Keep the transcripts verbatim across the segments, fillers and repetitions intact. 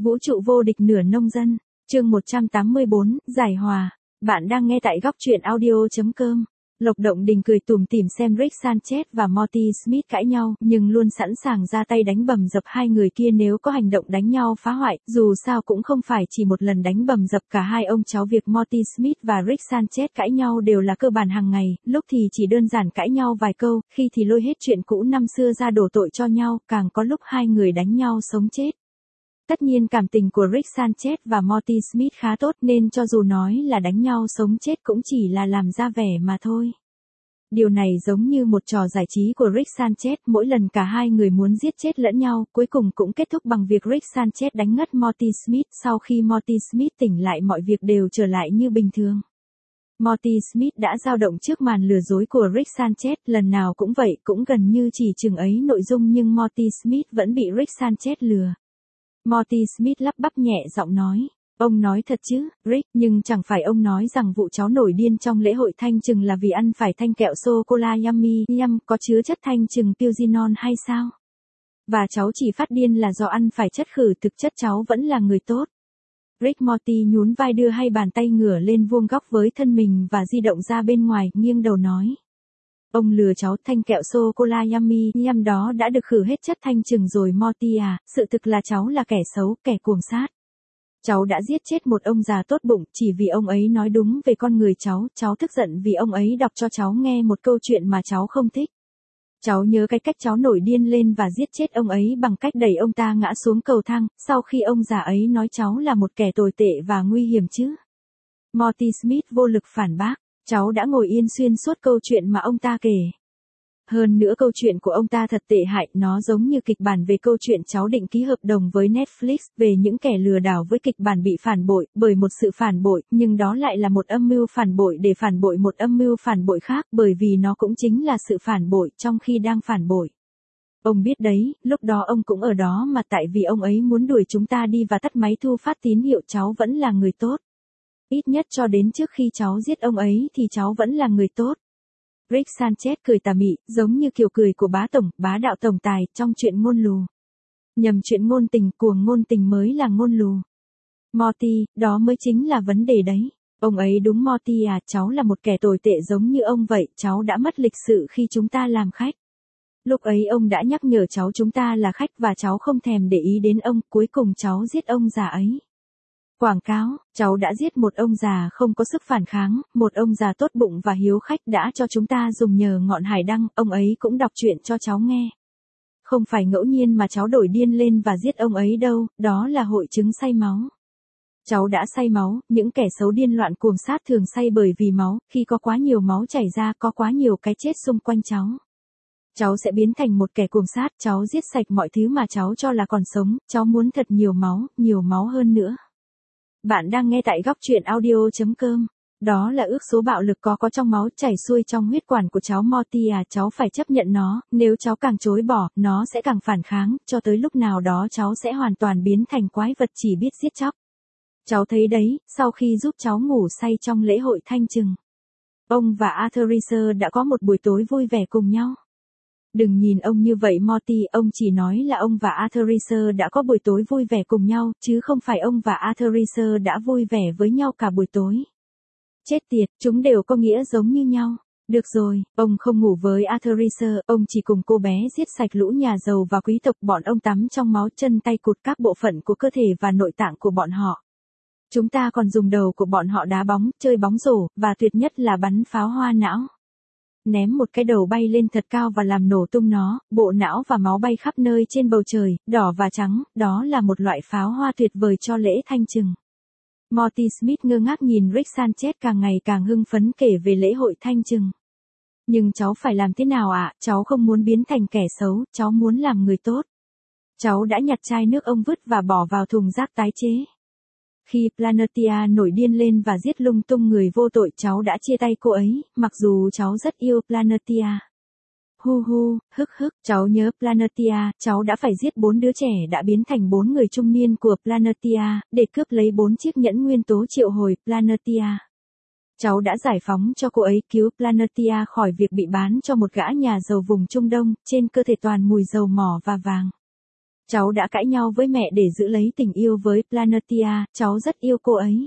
Vũ trụ vô địch nửa nông dân, chương một trăm tám mươi bốn, giải hòa. Bạn đang nghe tại góc truyện audio chấm com. Lộc Động Đình cười tủm tỉm xem Rick Sanchez và Morty Smith cãi nhau, nhưng luôn sẵn sàng ra tay đánh bầm dập hai người kia nếu có hành động đánh nhau phá hoại, dù sao cũng không phải chỉ một lần đánh bầm dập cả hai ông cháu. Việc Morty Smith và Rick Sanchez cãi nhau đều là cơ bản hàng ngày, lúc thì chỉ đơn giản cãi nhau vài câu, khi thì lôi hết chuyện cũ năm xưa ra đổ tội cho nhau, càng có lúc hai người đánh nhau sống chết. Tất nhiên cảm tình của Rick Sanchez và Morty Smith khá tốt nên cho dù nói là đánh nhau sống chết cũng chỉ là làm ra vẻ mà thôi. Điều này giống như một trò giải trí của Rick Sanchez, mỗi lần cả hai người muốn giết chết lẫn nhau, cuối cùng cũng kết thúc bằng việc Rick Sanchez đánh ngất Morty Smith. Sau khi Morty Smith tỉnh lại mọi việc đều trở lại như bình thường. Morty Smith đã dao động trước màn lừa dối của Rick Sanchez, lần nào cũng vậy, cũng gần như chỉ chừng ấy nội dung nhưng Morty Smith vẫn bị Rick Sanchez lừa. Morty Smith lắp bắp nhẹ giọng nói, ông nói thật chứ, Rick, nhưng chẳng phải ông nói rằng vụ cháu nổi điên trong lễ hội thanh trừng là vì ăn phải thanh kẹo sô-cô-la Yummy Yum có chứa chất thanh trừng Puginol hay sao? Và cháu chỉ phát điên là do ăn phải chất khử, thực chất cháu vẫn là người tốt. Rick Morty nhún vai đưa hai bàn tay ngửa lên vuông góc với thân mình và di động ra bên ngoài, nghiêng đầu nói. Ông lừa cháu, thanh kẹo sô-cô-la Yummy Yum đó đã được khử hết chất thanh trừng rồi Morty à, sự thực là cháu là kẻ xấu, kẻ cuồng sát. Cháu đã giết chết một ông già tốt bụng, chỉ vì ông ấy nói đúng về con người cháu, cháu tức giận vì ông ấy đọc cho cháu nghe một câu chuyện mà cháu không thích. Cháu nhớ cái cách cháu nổi điên lên và giết chết ông ấy bằng cách đẩy ông ta ngã xuống cầu thang, sau khi ông già ấy nói cháu là một kẻ tồi tệ và nguy hiểm chứ. Morty Smith vô lực phản bác. Cháu đã ngồi yên xuyên suốt câu chuyện mà ông ta kể. Hơn nữa câu chuyện của ông ta thật tệ hại, nó giống như kịch bản về câu chuyện cháu định ký hợp đồng với Netflix về những kẻ lừa đảo với kịch bản bị phản bội bởi một sự phản bội, nhưng đó lại là một âm mưu phản bội để phản bội một âm mưu phản bội khác, bởi vì nó cũng chính là sự phản bội trong khi đang phản bội. Ông biết đấy, lúc đó ông cũng ở đó mà tại vì ông ấy muốn đuổi chúng ta đi và tắt máy thu phát tín hiệu, cháu vẫn là người tốt. Ít nhất cho đến trước khi cháu giết ông ấy thì cháu vẫn là người tốt. Rick Sanchez cười tà mị, giống như kiểu cười của bá tổng, bá đạo tổng tài, trong chuyện ngôn lù. Nhầm chuyện ngôn tình, cuồng ngôn tình mới là ngôn lù. Morty, đó mới chính là vấn đề đấy. Ông ấy đúng Morty à, cháu là một kẻ tồi tệ giống như ông vậy, cháu đã mất lịch sự khi chúng ta làm khách. Lúc ấy ông đã nhắc nhở cháu chúng ta là khách và cháu không thèm để ý đến ông, cuối cùng cháu giết ông già ấy. Quảng cáo, cháu đã giết một ông già không có sức phản kháng, một ông già tốt bụng và hiếu khách đã cho chúng ta dùng nhờ ngọn hải đăng, ông ấy cũng đọc truyện cho cháu nghe. Không phải ngẫu nhiên mà cháu đổi điên lên và giết ông ấy đâu, đó là hội chứng say máu. Cháu đã say máu, những kẻ xấu điên loạn cuồng sát thường say bởi vì máu, khi có quá nhiều máu chảy ra, có quá nhiều cái chết xung quanh cháu. Cháu sẽ biến thành một kẻ cuồng sát, cháu giết sạch mọi thứ mà cháu cho là còn sống, cháu muốn thật nhiều máu, nhiều máu hơn nữa. Bạn đang nghe tại góc truyện audio chấm com. Đó là ước số bạo lực có có trong máu chảy xuôi trong huyết quản của cháu Morty à, cháu phải chấp nhận nó, nếu cháu càng chối bỏ, nó sẽ càng phản kháng, cho tới lúc nào đó cháu sẽ hoàn toàn biến thành quái vật chỉ biết giết chóc. Cháu thấy đấy, sau khi giúp cháu ngủ say trong lễ hội thanh trừng, ông và Arthur đã có một buổi tối vui vẻ cùng nhau. Đừng nhìn ông như vậy Morty, ông chỉ nói là ông và Arthur đã có buổi tối vui vẻ cùng nhau, chứ không phải ông và Arthur đã vui vẻ với nhau cả buổi tối. Chết tiệt, chúng đều có nghĩa giống như nhau. Được rồi, ông không ngủ với Arthur, ông chỉ cùng cô bé giết sạch lũ nhà giàu và quý tộc, bọn ông tắm trong máu, chân tay cụt các bộ phận của cơ thể và nội tạng của bọn họ. Chúng ta còn dùng đầu của bọn họ đá bóng, chơi bóng rổ, và tuyệt nhất là bắn pháo hoa não. Ném một cái đầu bay lên thật cao và làm nổ tung nó, bộ não và máu bay khắp nơi trên bầu trời, đỏ và trắng, đó là một loại pháo hoa tuyệt vời cho lễ thanh trừng. Morty Smith ngơ ngác nhìn Rick Sanchez càng ngày càng hưng phấn kể về lễ hội thanh trừng. Nhưng cháu phải làm thế nào ạ, à? Cháu không muốn biến thành kẻ xấu, cháu muốn làm người tốt. Cháu đã nhặt chai nước ông vứt và bỏ vào thùng rác tái chế. Khi Planetia nổi điên lên và giết lung tung người vô tội, cháu đã chia tay cô ấy, mặc dù cháu rất yêu Planetia. Hu hu, hức hức, cháu nhớ Planetia, cháu đã phải giết bốn đứa trẻ đã biến thành bốn người trung niên của Planetia, để cướp lấy bốn chiếc nhẫn nguyên tố triệu hồi Planetia. Cháu đã giải phóng cho cô ấy, cứu Planetia khỏi việc bị bán cho một gã nhà giàu vùng Trung Đông, trên cơ thể toàn mùi dầu mỏ và vàng. Cháu đã cãi nhau với mẹ để giữ lấy tình yêu với Planetia, cháu rất yêu cô ấy.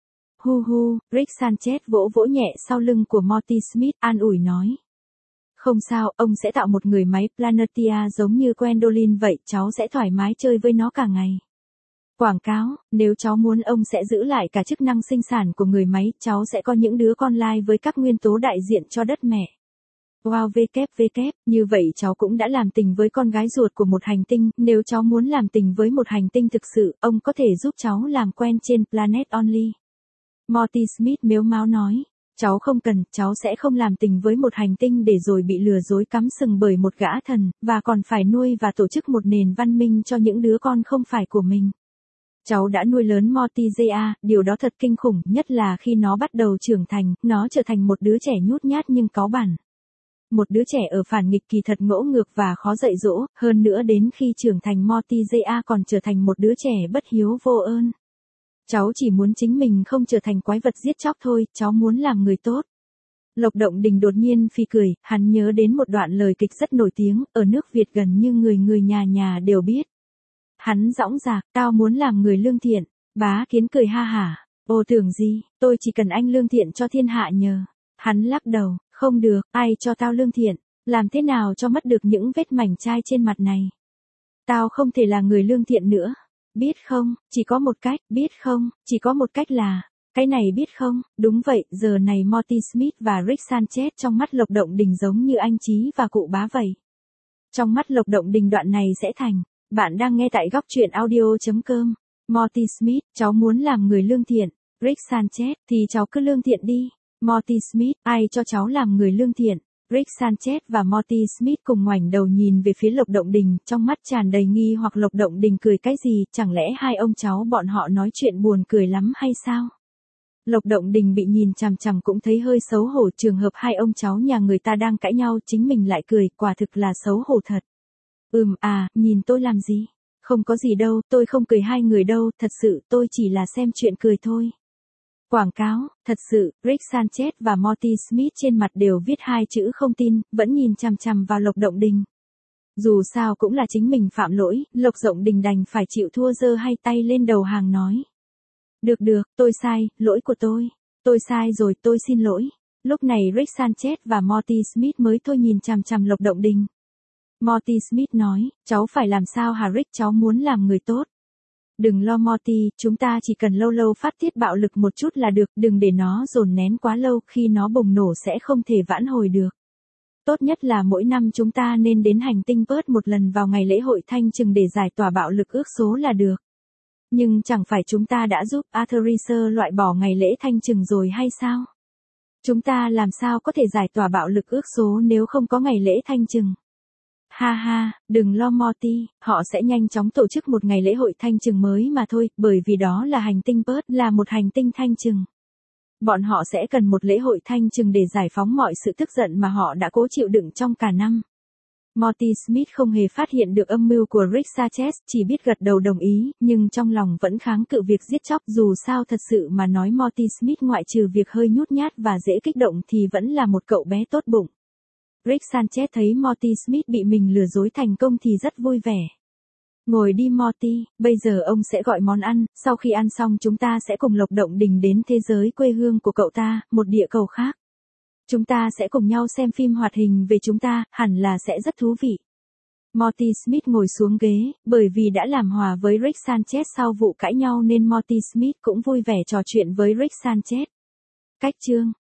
Hu hu, Rick Sanchez vỗ vỗ nhẹ sau lưng của Morty Smith, an ủi nói. Không sao, ông sẽ tạo một người máy Planetia giống như Gwendolyn vậy, cháu sẽ thoải mái chơi với nó cả ngày. Quảng cáo, nếu cháu muốn ông sẽ giữ lại cả chức năng sinh sản của người máy, cháu sẽ có những đứa con lai với các nguyên tố đại diện cho đất mẹ. Wow vê kép vê kép, như vậy cháu cũng đã làm tình với con gái ruột của một hành tinh, nếu cháu muốn làm tình với một hành tinh thực sự, ông có thể giúp cháu làm quen trên Planet Only. Morty Smith mếu máo nói, cháu không cần, cháu sẽ không làm tình với một hành tinh để rồi bị lừa dối cắm sừng bởi một gã thần, và còn phải nuôi và tổ chức một nền văn minh cho những đứa con không phải của mình. Cháu đã nuôi lớn Mortigia, điều đó thật kinh khủng, nhất là khi nó bắt đầu trưởng thành, nó trở thành một đứa trẻ nhút nhát nhưng cáu bẳn. Một đứa trẻ ở phản nghịch kỳ thật ngỗ ngược và khó dạy dỗ, hơn nữa đến khi trưởng thành Mortigia còn trở thành một đứa trẻ bất hiếu vô ơn. Cháu chỉ muốn chính mình không trở thành quái vật giết chóc thôi, cháu muốn làm người tốt. Lộc Động Đình đột nhiên phì cười, hắn nhớ đến một đoạn lời kịch rất nổi tiếng, ở nước Việt gần như người người nhà nhà đều biết. Hắn dõng dạc, tao muốn làm người lương thiện. Bá Kiến cười ha hả, ô tưởng gì, tôi chỉ cần anh lương thiện cho thiên hạ nhờ. Hắn lắc đầu, không được, ai cho tao lương thiện, làm thế nào cho mất được những vết mảnh chai trên mặt này. Tao không thể là người lương thiện nữa. Biết không, chỉ có một cách, biết không, chỉ có một cách là, cái này biết không, đúng vậy, giờ này Morty Smith và Rick Sanchez trong mắt Lộc Động Đình giống như anh Chí và cụ Bá vậy. Trong mắt Lộc Động Đình đoạn này sẽ thành, bạn đang nghe tại góc truyện audio.com. Morty Smith, cháu muốn làm người lương thiện. Rick Sanchez, thì cháu cứ lương thiện đi. Morty Smith, ai cho cháu làm người lương thiện? Rick Sanchez và Morty Smith cùng ngoảnh đầu nhìn về phía Lộc Động Đình, trong mắt tràn đầy nghi hoặc. Lộc Động Đình cười cái gì, chẳng lẽ hai ông cháu bọn họ nói chuyện buồn cười lắm hay sao? Lộc Động Đình bị nhìn chằm chằm cũng thấy hơi xấu hổ, trường hợp hai ông cháu nhà người ta đang cãi nhau chính mình lại cười, quả thực là xấu hổ thật. Ừm à, nhìn tôi làm gì? Không có gì đâu, tôi không cười hai người đâu, thật sự tôi chỉ là xem chuyện cười thôi. Quảng cáo, thật sự, Rick Sanchez và Morty Smith trên mặt đều viết hai chữ không tin, vẫn nhìn chằm chằm vào Lộc Động Đình. Dù sao cũng là chính mình phạm lỗi, Lộc Động Đình đành phải chịu thua, giơ hai tay lên đầu hàng nói. Được được, tôi sai, lỗi của tôi. Tôi sai rồi, tôi xin lỗi. Lúc này Rick Sanchez và Morty Smith mới thôi nhìn chằm chằm Lộc Động Đình. Morty Smith nói, cháu phải làm sao hả Rick, cháu muốn làm người tốt. Đừng lo Morty, chúng ta chỉ cần lâu lâu phát tiết bạo lực một chút là được, đừng để nó dồn nén quá lâu, khi nó bùng nổ sẽ không thể vãn hồi được. Tốt nhất là mỗi năm chúng ta nên đến hành tinh Perth một lần vào ngày lễ hội thanh trừng để giải tỏa bạo lực ước số là được. Nhưng chẳng phải chúng ta đã giúp Arthuriser loại bỏ ngày lễ thanh trừng rồi hay sao? Chúng ta làm sao có thể giải tỏa bạo lực ước số nếu không có ngày lễ thanh trừng? Ha ha, đừng lo Morty, họ sẽ nhanh chóng tổ chức một ngày lễ hội thanh trừng mới mà thôi, bởi vì đó là hành tinh Perth, là một hành tinh thanh trừng. Bọn họ sẽ cần một lễ hội thanh trừng để giải phóng mọi sự tức giận mà họ đã cố chịu đựng trong cả năm. Morty Smith không hề phát hiện được âm mưu của Rick Sanchez, chỉ biết gật đầu đồng ý, nhưng trong lòng vẫn kháng cự việc giết chóc. Dù sao thật sự mà nói Morty Smith ngoại trừ việc hơi nhút nhát và dễ kích động thì vẫn là một cậu bé tốt bụng. Rick Sanchez thấy Morty Smith bị mình lừa dối thành công thì rất vui vẻ. Ngồi đi Morty, bây giờ ông sẽ gọi món ăn, sau khi ăn xong chúng ta sẽ cùng Lộc Động Đình đến thế giới quê hương của cậu ta, một địa cầu khác. Chúng ta sẽ cùng nhau xem phim hoạt hình về chúng ta, hẳn là sẽ rất thú vị. Morty Smith ngồi xuống ghế, bởi vì đã làm hòa với Rick Sanchez sau vụ cãi nhau nên Morty Smith cũng vui vẻ trò chuyện với Rick Sanchez. Cách chương